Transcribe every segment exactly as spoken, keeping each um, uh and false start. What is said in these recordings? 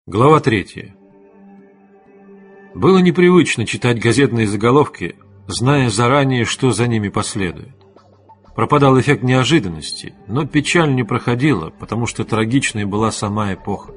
Глава третья. Было непривычно читать газетные заголовки, зная заранее, что за ними последует. Пропадал эффект неожиданности, но печаль не проходила, потому что трагичной была сама эпоха.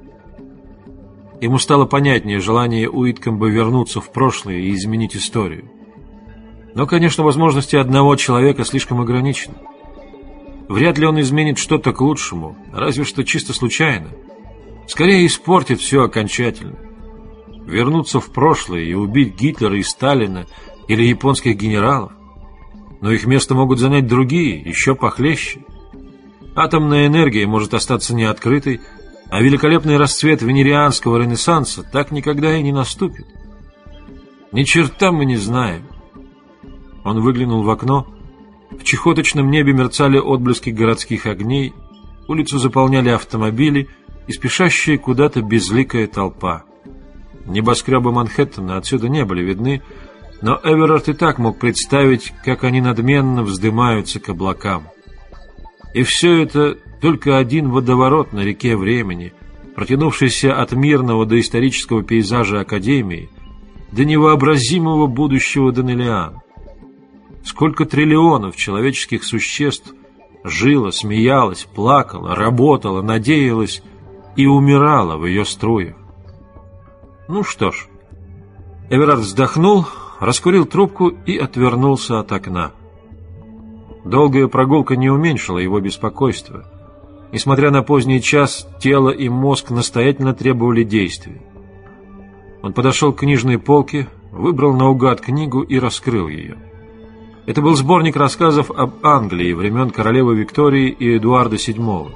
Ему стало понятнее желание Уиткомба вернуться в прошлое и изменить историю. Но, конечно, возможности одного человека слишком ограничены. Вряд ли он изменит что-то к лучшему, разве что чисто случайно. Скорее испортит все окончательно. Вернуться в прошлое и убить Гитлера и Сталина или японских генералов. Но их место могут занять другие, еще похлеще. Атомная энергия может остаться неоткрытой, а великолепный расцвет венерианского ренессанса так никогда и не наступит. Ни черта мы не знаем. Он выглянул в окно. В чахоточном небе мерцали отблески городских огней, улицу заполняли автомобили и спешащая куда-то безликая толпа. Небоскребы Манхэттена отсюда не были видны, но Эверард и так мог представить, как они надменно вздымаются к облакам. И все это только один водоворот на реке времени, протянувшийся от мирного до исторического пейзажа Академии до невообразимого будущего Данелиан. Сколько триллионов человеческих существ жило, смеялось, плакало, работало, надеялось и умирало в ее струях. Ну что ж, Эверард вздохнул, раскурил трубку и отвернулся от окна. Долгая прогулка не уменьшила его беспокойства. Несмотря на поздний час, тело и мозг настоятельно требовали действия. Он подошел к книжной полке, выбрал наугад книгу и раскрыл ее. Это был сборник рассказов об Англии времен королевы Виктории и Эдуарда седьмого.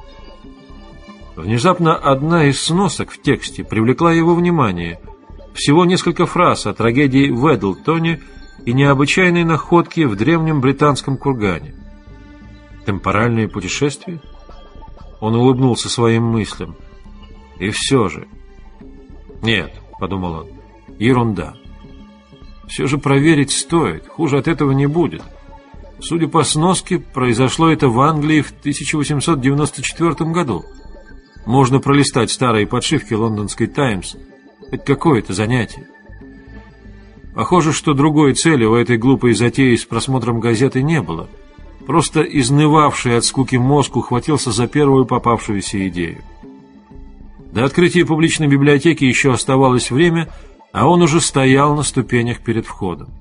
Внезапно одна из сносок в тексте привлекла его внимание. Всего несколько фраз о трагедии в Эдлтоне и необычайной находке в древнем британском кургане. Темпоральное путешествие? Он улыбнулся своим мыслям. И все же... Нет, подумал он, ерунда. Все же проверить стоит, хуже от этого не будет. Судя по сноске, произошло это в Англии в тысяча восемьсот девяносто четвёртом году. Можно пролистать старые подшивки лондонской «Таймс». Это какое-то занятие. Похоже, что другой цели у этой глупой затеи с просмотром газеты не было. Просто изнывавший от скуки мозг ухватился за первую попавшуюся идею. До открытия публичной библиотеки еще оставалось время, а он уже стоял на ступенях перед входом.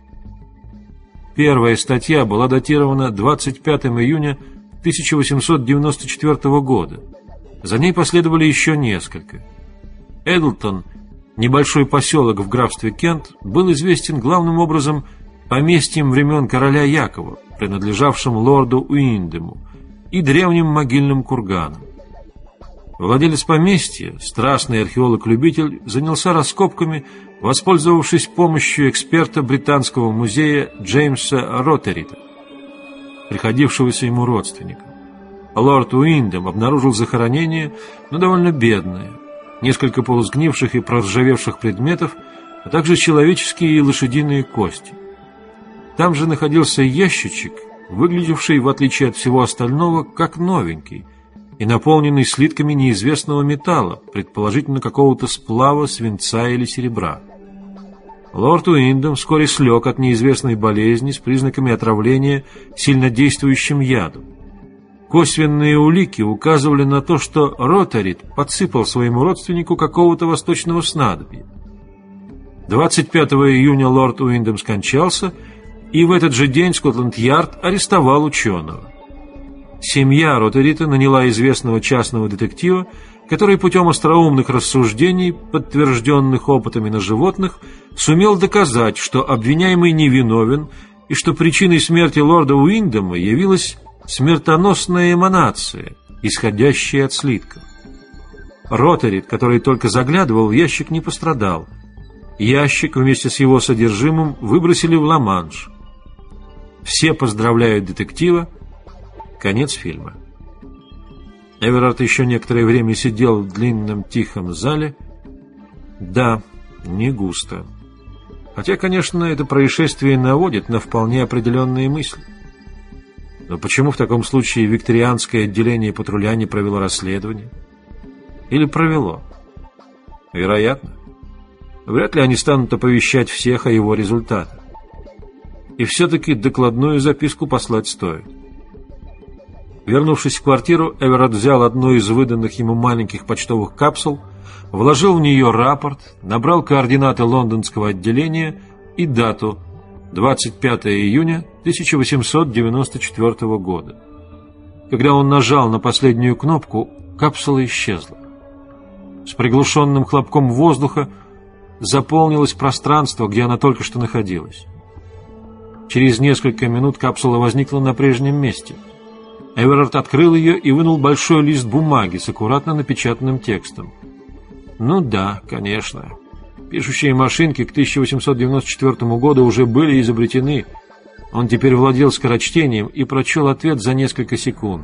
Первая статья была датирована двадцать пятого июня тысяча восемьсот девяносто четвёртого года. За ней последовали еще несколько. Эдлтон, небольшой поселок в графстве Кент, был известен главным образом поместьем времен короля Якова, принадлежавшим лорду Уиндему, и древним могильным курганом. Владелец поместья, страстный археолог-любитель, занялся раскопками, воспользовавшись помощью эксперта британского музея Джеймса Ротерита, приходившегося ему родственником. Лорд Уиндем обнаружил захоронение, но довольно бедное, несколько полусгнивших и проржавевших предметов, а также человеческие и лошадиные кости. Там же находился ящичек, выглядевший, в отличие от всего остального, как новенький, и наполненный слитками неизвестного металла, предположительно какого-то сплава свинца или серебра. Лорд Уиндем вскоре слег от неизвестной болезни с признаками отравления сильнодействующим ядом. Косвенные улики указывали на то, что Ротерит подсыпал своему родственнику какого-то восточного снадобья. двадцать пятого июня лорд Уиндем скончался, и в этот же день Скотланд-Ярд арестовал ученого. Семья Ротерита наняла известного частного детектива, который путем остроумных рассуждений, подтвержденных опытами на животных, сумел доказать, что обвиняемый невиновен и что причиной смерти лорда Уиндема явилась смертоносная эманация, исходящая от слитков. Ротерит, который только заглядывал в ящик, не пострадал. Ящик вместе с его содержимым выбросили в Ла-Манш. Все поздравляют детектива. Конец фильма. Эверард еще некоторое время сидел в длинном тихом зале. Да, не густо. Хотя, конечно, это происшествие наводит на вполне определенные мысли. Но почему в таком случае викторианское отделение патруля не провело расследование? Или провело? Вероятно. Вряд ли они станут оповещать всех о его результатах. И все-таки докладную записку послать стоит. Вернувшись в квартиру, Эверетт взял одну из выданных ему маленьких почтовых капсул, вложил в нее рапорт, набрал координаты лондонского отделения и дату двадцать пятое июня тысяча восемьсот девяносто четвёртого года. Когда он нажал на последнюю кнопку, капсула исчезла. С приглушенным хлопком воздуха заполнилось пространство, где она только что находилась. Через несколько минут капсула возникла на прежнем месте. Эверетт открыл ее и вынул большой лист бумаги с аккуратно напечатанным текстом. Ну да, конечно. Пишущие машинки к тысяча восемьсот девяносто четвёртому году уже были изобретены. Он теперь владел скорочтением и прочел ответ за несколько секунд.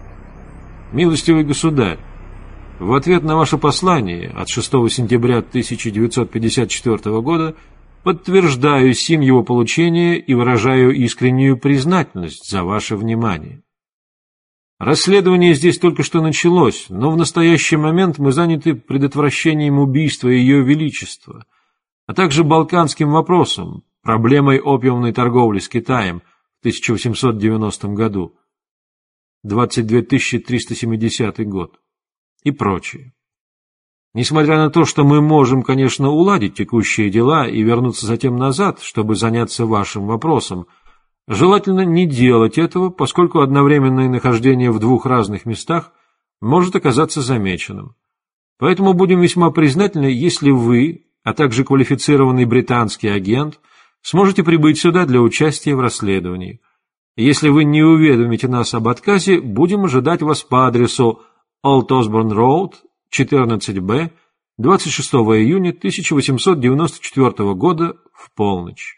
«Милостивый государь, в ответ на ваше послание от шестого сентября тысяча девятьсот пятьдесят четвёртого года подтверждаю сим его получение и выражаю искреннюю признательность за ваше внимание. Расследование здесь только что началось, но в настоящий момент мы заняты предотвращением убийства Ее Величества, а также балканским вопросом, проблемой опиумной торговли с Китаем в тысяча восемьсот девяностом году, двадцать две тысячи триста семидесятый год и прочее. Несмотря на то, что мы можем, конечно, уладить текущие дела и вернуться затем назад, чтобы заняться вашим вопросом, желательно не делать этого, поскольку одновременное нахождение в двух разных местах может оказаться замеченным. Поэтому будем весьма признательны, если вы, а также квалифицированный британский агент, сможете прибыть сюда для участия в расследовании. Если вы не уведомите нас об отказе, будем ожидать вас по адресу Олд Осборн Роуд, четырнадцать Б, двадцать шестого июня тысяча восемьсот девяносто четвёртого года в полночь.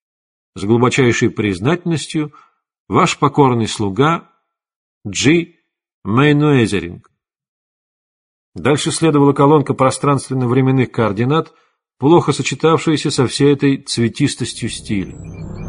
С глубочайшей признательностью, ваш покорный слуга Джи Мейнуэзеринг. Дальше следовала колонка пространственно-временных координат, плохо сочетавшаяся со всей этой цветистостью стиля.